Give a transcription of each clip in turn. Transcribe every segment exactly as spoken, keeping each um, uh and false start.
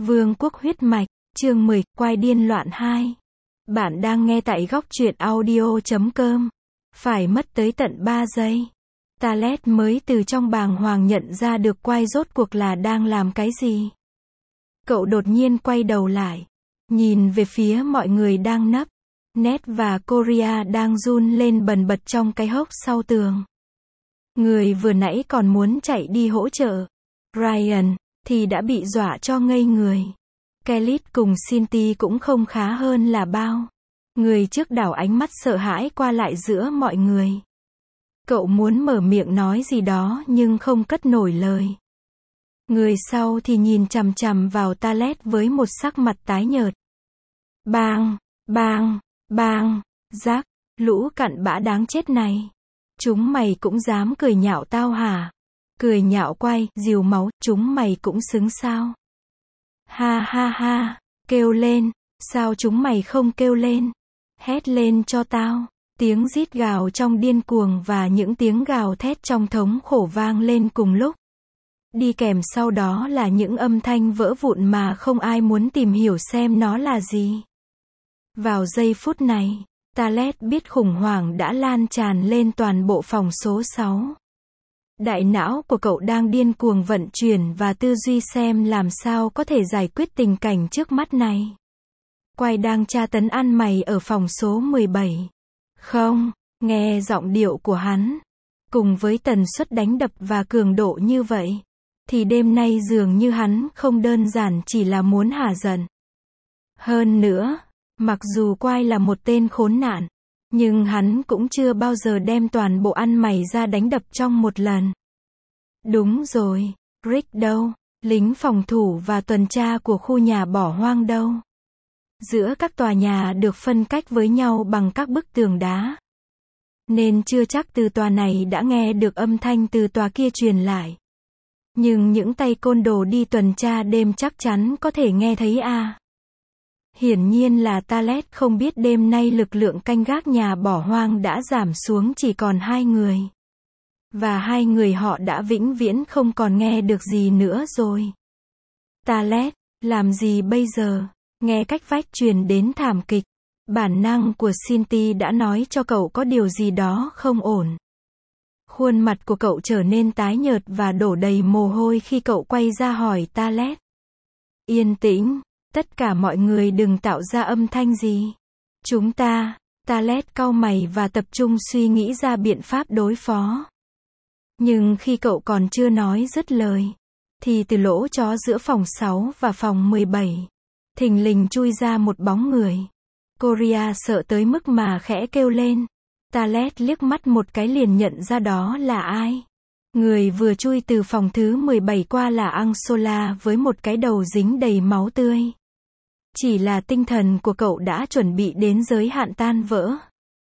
Vương quốc huyết mạch, chương mười, quai điên loạn hai. Bạn đang nghe tại góc truyện audio chấm com. Phải mất tới tận ba giây. Talet mới từ trong bàng hoàng nhận ra được quai rốt cuộc là đang làm cái gì. Cậu đột nhiên quay đầu lại. Nhìn về phía mọi người đang nấp. Ned và Korea đang run lên bần bật trong cái hốc sau tường. Người vừa nãy còn muốn chạy đi hỗ trợ Ryan, thì đã bị dọa cho ngây người. Kelly cùng Cindy cũng không khá hơn là bao. Người trước đảo ánh mắt sợ hãi qua lại giữa mọi người. Cậu muốn mở miệng nói gì đó nhưng không cất nổi lời. Người sau thì nhìn chằm chằm vào Talet với một sắc mặt tái nhợt. Bang, bang, bang, Jack, lũ cặn bã đáng chết này. Chúng mày cũng dám cười nhạo tao hả? Cười nhạo quay, dìu máu, chúng mày cũng xứng sao? Ha ha ha, kêu lên, sao chúng mày không kêu lên? Hét lên cho tao. Tiếng rít gào trong điên cuồng và những tiếng gào thét trong thống khổ vang lên cùng lúc. Đi kèm sau đó là những âm thanh vỡ vụn mà không ai muốn tìm hiểu xem nó là gì. Vào giây phút này, Talet biết khủng hoảng đã lan tràn lên toàn bộ phòng số sáu. Đại não của cậu đang điên cuồng vận chuyển và tư duy xem làm sao có thể giải quyết tình cảnh trước mắt này. Quai đang tra tấn ăn mày ở phòng số mười bảy. Không, nghe giọng điệu của hắn, cùng với tần suất đánh đập và cường độ như vậy, thì đêm nay dường như hắn không đơn giản chỉ là muốn hả giận. Hơn nữa, mặc dù Quai là một tên khốn nạn, nhưng hắn cũng chưa bao giờ đem toàn bộ ăn mày ra đánh đập trong một lần. Đúng rồi, Rick đâu? Lính phòng thủ và tuần tra của khu nhà bỏ hoang đâu? Giữa các tòa nhà được phân cách với nhau bằng các bức tường đá. Nên chưa chắc từ tòa này đã nghe được âm thanh từ tòa kia truyền lại. Nhưng những tay côn đồ đi tuần tra đêm chắc chắn có thể nghe thấy à. Hiển nhiên là Talet không biết đêm nay lực lượng canh gác nhà bỏ hoang đã giảm xuống chỉ còn hai người. Và hai người họ đã vĩnh viễn không còn nghe được gì nữa rồi. Talet, làm gì bây giờ? Nghe cách vách truyền đến thảm kịch. Bản năng của Cindy đã nói cho cậu có điều gì đó không ổn. Khuôn mặt của cậu trở nên tái nhợt và đổ đầy mồ hôi khi cậu quay ra hỏi Talet. Yên tĩnh, tất cả mọi người đừng tạo ra âm thanh gì. Chúng ta, Talet cau mày và tập trung suy nghĩ ra biện pháp đối phó. Nhưng khi cậu còn chưa nói dứt lời, thì từ lỗ chó giữa phòng sáu và phòng mười bảy, thình lình chui ra một bóng người. Korea sợ tới mức mà khẽ kêu lên. Talet liếc mắt một cái liền nhận ra đó là ai. Người vừa chui từ phòng thứ mười bảy qua là Angsola với một cái đầu dính đầy máu tươi. Chỉ là tinh thần của cậu đã chuẩn bị đến giới hạn tan vỡ.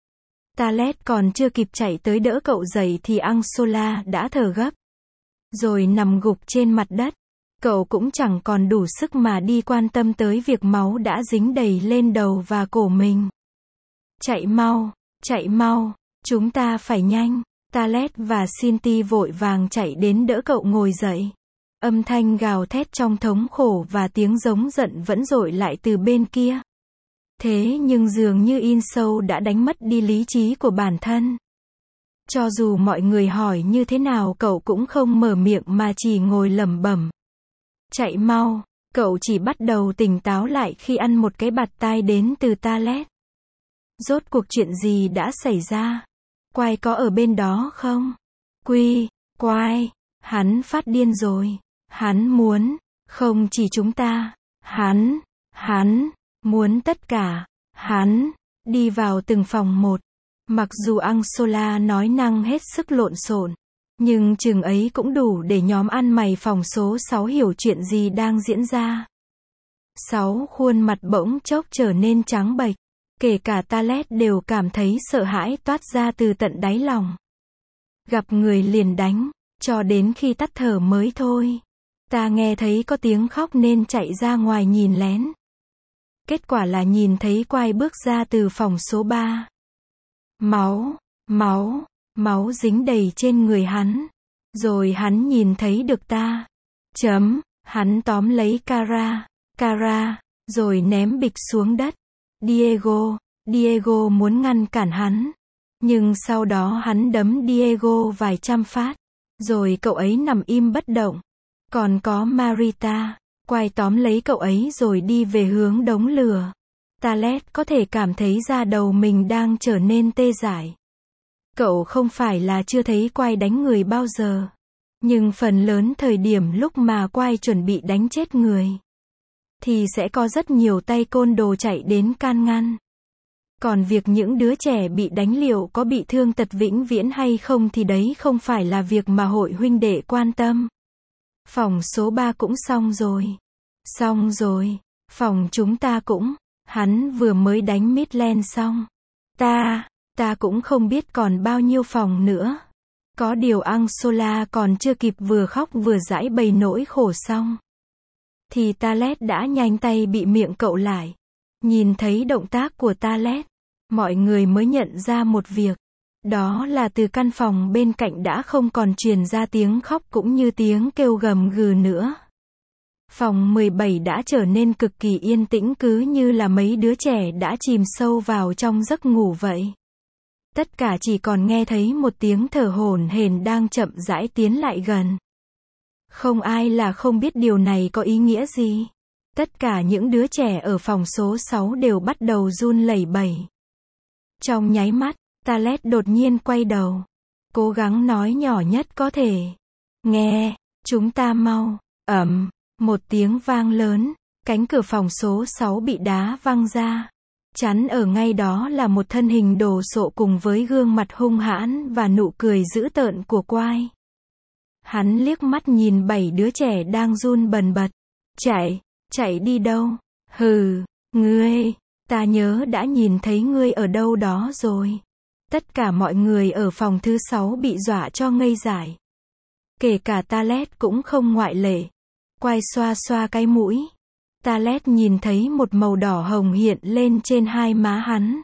Talet còn chưa kịp chạy tới đỡ cậu dậy thì Angsola đã thở gấp. Rồi nằm gục trên mặt đất. Cậu cũng chẳng còn đủ sức mà đi quan tâm tới việc máu đã dính đầy lên đầu và cổ mình. Chạy mau, chạy mau, chúng ta phải nhanh. Talet và Cindy vội vàng chạy đến đỡ cậu ngồi dậy. Âm thanh gào thét trong thống khổ và tiếng giống giận vẫn dội lại từ bên kia. Thế nhưng dường như In sâu đã đánh mất đi lý trí của bản thân. Cho dù mọi người hỏi như thế nào cậu cũng không mở miệng mà chỉ ngồi lẩm bẩm. Chạy mau, cậu chỉ bắt đầu tỉnh táo lại khi ăn một cái bạt tai đến từ Talet. Rốt cuộc chuyện gì đã xảy ra? Quai có ở bên đó không? Quy, Quai, hắn phát điên rồi. Hắn muốn, không chỉ chúng ta, hắn, hắn, muốn tất cả, hắn, đi vào từng phòng một. Mặc dù Angsola nói năng hết sức lộn xộn, nhưng chừng ấy cũng đủ để nhóm ăn mày phòng số sáu hiểu chuyện gì đang diễn ra. Sáu khuôn mặt bỗng chốc trở nên trắng bệch. Kể cả Talet đều cảm thấy sợ hãi toát ra từ tận đáy lòng. Gặp người liền đánh, cho đến khi tắt thở mới thôi. Ta nghe thấy có tiếng khóc nên chạy ra ngoài nhìn lén. Kết quả là nhìn thấy Quai bước ra từ phòng số ba. Máu, máu, máu dính đầy trên người hắn. Rồi hắn nhìn thấy được ta. Chấm, hắn tóm lấy Kara. Cara, rồi ném bịch xuống đất. Diego, Diego muốn ngăn cản hắn. Nhưng sau đó hắn đấm Diego vài trăm phát. Rồi cậu ấy nằm im bất động. Còn có Marita, quay tóm lấy cậu ấy rồi đi về hướng đống lửa. Talet có thể cảm thấy da đầu mình đang trở nên tê dại. Cậu không phải là chưa thấy Quai đánh người bao giờ. Nhưng phần lớn thời điểm lúc mà Quai chuẩn bị đánh chết người, thì sẽ có rất nhiều tay côn đồ chạy đến can ngăn. Còn việc những đứa trẻ bị đánh liệu có bị thương tật vĩnh viễn hay không thì đấy không phải là việc mà hội huynh đệ quan tâm. Phòng số ba cũng xong rồi. Xong rồi. Phòng chúng ta cũng. Hắn vừa mới đánh Midland xong. Ta, ta cũng không biết còn bao nhiêu phòng nữa. Có điều Angsola còn chưa kịp vừa khóc vừa giãi bày nỗi khổ xong, thì Talet đã nhanh tay bị miệng cậu lại. Nhìn thấy động tác của Talet, mọi người mới nhận ra một việc. Đó là từ căn phòng bên cạnh đã không còn truyền ra tiếng khóc cũng như tiếng kêu gầm gừ nữa. Phòng mười bảy đã trở nên cực kỳ yên tĩnh, cứ như là mấy đứa trẻ đã chìm sâu vào trong giấc ngủ vậy. Tất cả chỉ còn nghe thấy một tiếng thở hổn hển đang chậm rãi tiến lại gần. Không ai là không biết điều này có ý nghĩa gì. Tất cả những đứa trẻ ở phòng số sáu đều bắt đầu run lẩy bẩy. Trong nháy mắt, Talet đột nhiên quay đầu. Cố gắng nói nhỏ nhất có thể. Nghe, chúng ta mau. Ầm, một tiếng vang lớn, cánh cửa phòng số sáu bị đá văng ra. Chắn ở ngay đó là một thân hình đồ sộ cùng với gương mặt hung hãn và nụ cười dữ tợn của Quai. Hắn liếc mắt nhìn bảy đứa trẻ đang run bần bật. Chạy, chạy đi đâu? Hừ, ngươi, ta nhớ đã nhìn thấy ngươi ở đâu đó rồi. Tất cả mọi người ở phòng thứ sáu bị dọa cho ngây dại. Kể cả Talet cũng không ngoại lệ. Quai xoa xoa cái mũi. Talet nhìn thấy một màu đỏ hồng hiện lên trên hai má hắn.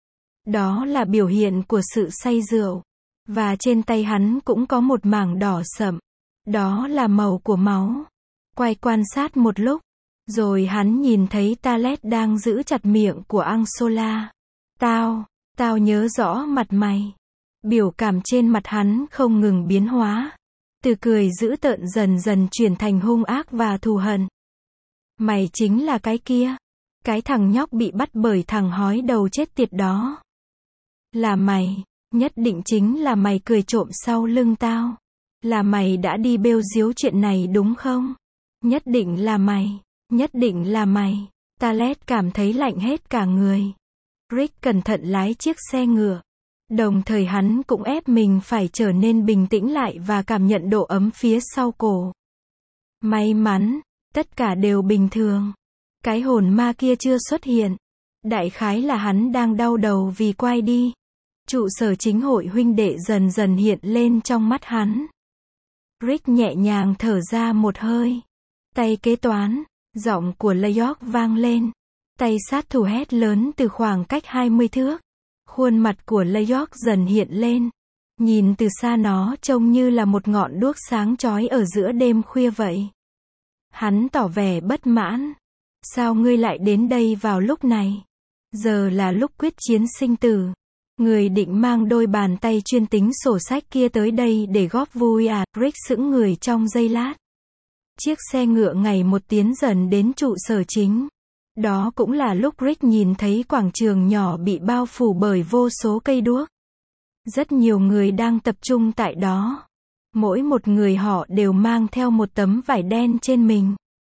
Đó là biểu hiện của sự say rượu. Và trên tay hắn cũng có một mảng đỏ sậm. Đó là màu của máu. Quay quan sát một lúc. Rồi hắn nhìn thấy Talet đang giữ chặt miệng của Angsola. Tao, tao nhớ rõ mặt mày. Biểu cảm trên mặt hắn không ngừng biến hóa. Từ cười dữ tợn dần dần chuyển thành hung ác và thù hận. Mày chính là cái kia. Cái thằng nhóc bị bắt bởi thằng hói đầu chết tiệt đó. Là mày. Nhất định chính là mày cười trộm sau lưng tao. Là mày đã đi bêu díu chuyện này đúng không? Nhất định là mày. Nhất định là mày. Talet cảm thấy lạnh hết cả người. Rick cẩn thận lái chiếc xe ngựa. Đồng thời hắn cũng ép mình phải trở nên bình tĩnh lại và cảm nhận độ ấm phía sau cổ. May mắn, tất cả đều bình thường. Cái hồn ma kia chưa xuất hiện. Đại khái là hắn đang đau đầu vì Quai đi. Trụ sở chính hội huynh đệ dần dần hiện lên trong mắt hắn. Rick nhẹ nhàng thở ra một hơi. Tay kế toán, giọng của Layok vang lên. Tay sát thủ hét lớn từ khoảng cách hai mươi thước. Khuôn mặt của Layok dần hiện lên. Nhìn từ xa nó trông như là một ngọn đuốc sáng chói ở giữa đêm khuya vậy. Hắn tỏ vẻ bất mãn. Sao ngươi lại đến đây vào lúc này? Giờ là lúc quyết chiến sinh tử. Người định mang đôi bàn tay chuyên tính sổ sách kia tới đây để góp vui à? Rick sững người trong giây lát. Chiếc xe ngựa ngày một tiến dần đến trụ sở chính. Đó cũng là lúc Rick nhìn thấy quảng trường nhỏ bị bao phủ bởi vô số cây đuốc. Rất nhiều người đang tập trung tại đó. Mỗi một người họ đều mang theo một tấm vải đen trên mình.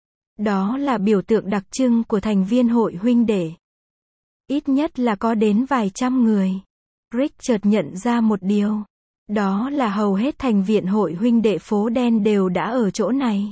Đó là biểu tượng đặc trưng của thành viên hội huynh đệ. Ít nhất là có đến vài trăm người. Rick chợt nhận ra một điều. Đó là hầu hết thành viên hội huynh đệ phố đen đều đã ở chỗ này.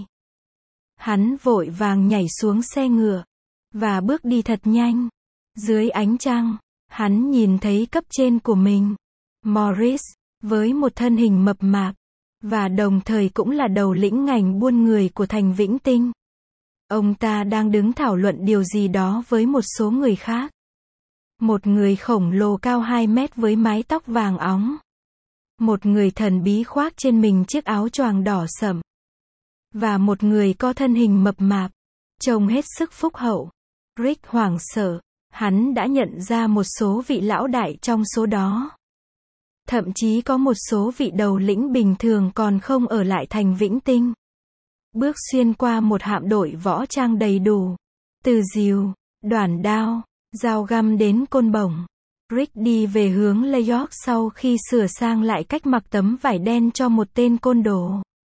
Hắn vội vàng nhảy xuống xe ngựa. Và bước đi thật nhanh. Dưới ánh trăng, hắn nhìn thấy cấp trên của mình. Morris, với một thân hình mập mạp. Và đồng thời cũng là đầu lĩnh ngành buôn người của thành Vĩnh Tinh. Ông ta đang đứng thảo luận điều gì đó với một số người khác. Một người khổng lồ cao hai mét với mái tóc vàng óng. Một người thần bí khoác trên mình chiếc áo choàng đỏ sẫm. Và một người có thân hình mập mạp. trông hết sức phúc hậu. Rick hoảng sợ, hắn đã nhận ra một số vị lão đại trong số đó. Thậm chí có một số vị đầu lĩnh bình thường còn không ở lại thành Vĩnh Tinh. Bước xuyên qua một hạm đội võ trang đầy đủ, từ rìu, đoản đao, dao găm đến côn bổng. Rick đi về hướng Lê York sau khi sửa sang lại cách mặc tấm vải đen cho một tên côn đồ.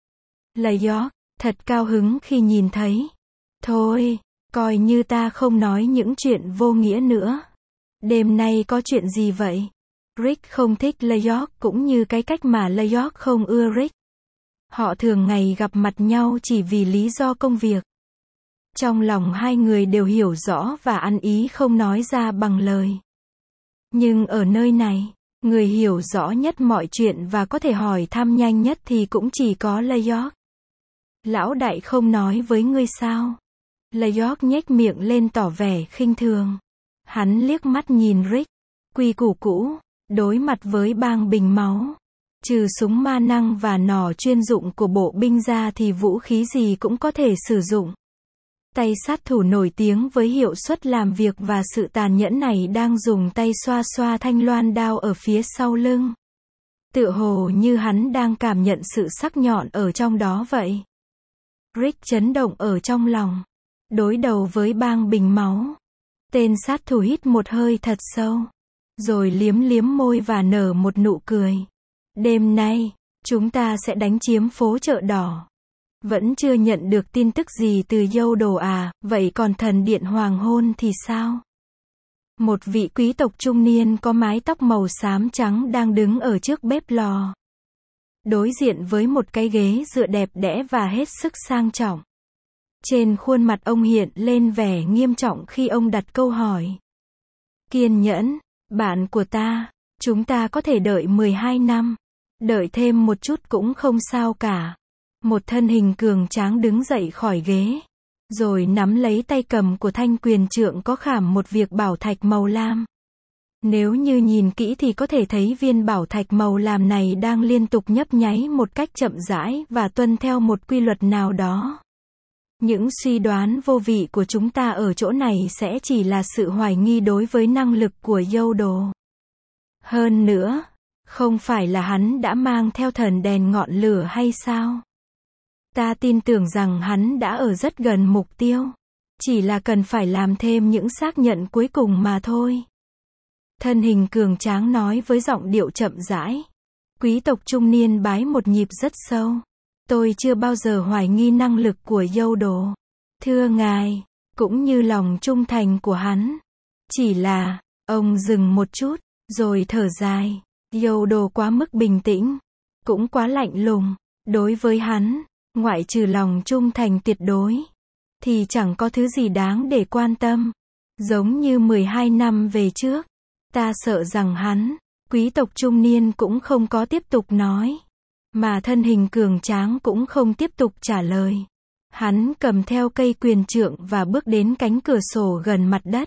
Lê York, thật cao hứng khi nhìn thấy. Thôi, coi như ta không nói những chuyện vô nghĩa nữa. Đêm nay có chuyện gì vậy? Rick không thích Lê York cũng như cái cách mà Lê York không ưa Rick. Họ thường ngày gặp mặt nhau chỉ vì lý do công việc. Trong lòng hai người đều hiểu rõ và ăn ý không nói ra bằng lời. Nhưng ở nơi này, người hiểu rõ nhất mọi chuyện và có thể hỏi thăm nhanh nhất thì cũng chỉ có Lê York. Lão đại không nói với ngươi sao? Lê York nhếch miệng lên tỏ vẻ khinh thường. Hắn liếc mắt nhìn Rick. Quy củ cũ, đối mặt với bang bình máu. Trừ súng ma năng và nỏ chuyên dụng của bộ binh ra thì vũ khí gì cũng có thể sử dụng. Tay sát thủ nổi tiếng với hiệu suất làm việc và sự tàn nhẫn này đang dùng tay xoa xoa thanh loan đao ở phía sau lưng. Tựa hồ như hắn đang cảm nhận sự sắc nhọn ở trong đó vậy. Rick chấn động ở trong lòng. Đối đầu với bang bình máu. Tên sát thủ hít một hơi thật sâu. Rồi liếm liếm môi và nở một nụ cười. Đêm nay, chúng ta sẽ đánh chiếm phố chợ đỏ. Vẫn chưa nhận được tin tức gì từ Dâu Đồ à, vậy còn thần điện hoàng hôn thì sao? Một vị quý tộc trung niên có mái tóc màu xám trắng đang đứng ở trước bếp lò. Đối diện với một cái ghế dựa đẹp đẽ và hết sức sang trọng. Trên khuôn mặt ông hiện lên vẻ nghiêm trọng khi ông đặt câu hỏi. Kiên nhẫn, bạn của ta, chúng ta có thể đợi mười hai năm. Đợi thêm một chút cũng không sao cả. Một thân hình cường tráng đứng dậy khỏi ghế. Rồi nắm lấy tay cầm của thanh quyền trượng có khảm một việc bảo thạch màu lam. Nếu như nhìn kỹ thì có thể thấy viên bảo thạch màu lam này đang liên tục nhấp nháy một cách chậm rãi và tuân theo một quy luật nào đó. Những suy đoán vô vị của chúng ta ở chỗ này sẽ chỉ là sự hoài nghi đối với năng lực của Dâu Đồ. Hơn nữa, không phải là hắn đã mang theo thần đèn ngọn lửa hay sao? Ta tin tưởng rằng hắn đã ở rất gần mục tiêu. Chỉ là cần phải làm thêm những xác nhận cuối cùng mà thôi. Thân hình cường tráng nói với giọng điệu chậm rãi. Quý tộc trung niên bái một nhịp rất sâu. Tôi chưa bao giờ hoài nghi năng lực của Dâu Đồ. Thưa ngài, cũng như lòng trung thành của hắn. Chỉ là, ông dừng một chút, rồi thở dài. Dâu Đồ quá mức bình tĩnh, cũng quá lạnh lùng. Đối với hắn, ngoại trừ lòng trung thành tuyệt đối, thì chẳng có thứ gì đáng để quan tâm. Giống như mười hai năm về trước, ta sợ rằng hắn, quý tộc trung niên cũng không có tiếp tục nói. Mà thân hình cường tráng cũng không tiếp tục trả lời. Hắn cầm theo cây quyền trượng và bước đến cánh cửa sổ gần mặt đất.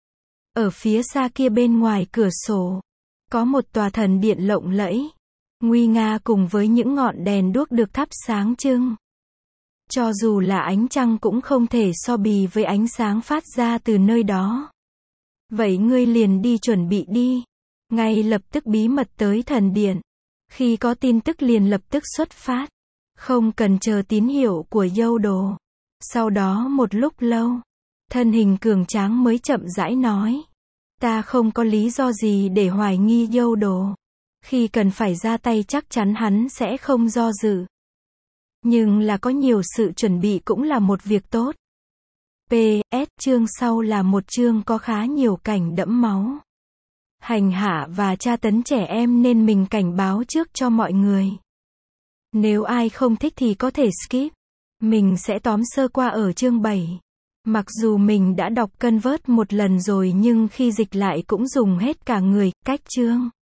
Ở phía xa kia bên ngoài cửa sổ, có một tòa thần điện lộng lẫy, nguy nga cùng với những ngọn đèn đuốc được thắp sáng trưng. Cho dù là ánh trăng cũng không thể so bì với ánh sáng phát ra từ nơi đó. Vậy ngươi liền đi chuẩn bị đi. Ngay lập tức bí mật tới thần điện. Khi có tin tức liền lập tức xuất phát. Không cần chờ tín hiệu của Dâu Đồ. Sau đó một lúc lâu, thân hình cường tráng mới chậm rãi nói. Ta không có lý do gì để hoài nghi Dâu Đồ. Khi cần phải ra tay chắc chắn hắn sẽ không do dự. Nhưng là có nhiều sự chuẩn bị cũng là một việc tốt. pê ét chương sau là một chương có khá nhiều cảnh đẫm máu. Hành hạ và tra tấn trẻ em nên mình cảnh báo trước cho mọi người. Nếu ai không thích thì có thể skip. Mình sẽ tóm sơ qua ở chương bảy. Mặc dù mình đã đọc Convert một lần rồi nhưng khi dịch lại cũng dùng hết cả người, cách chương.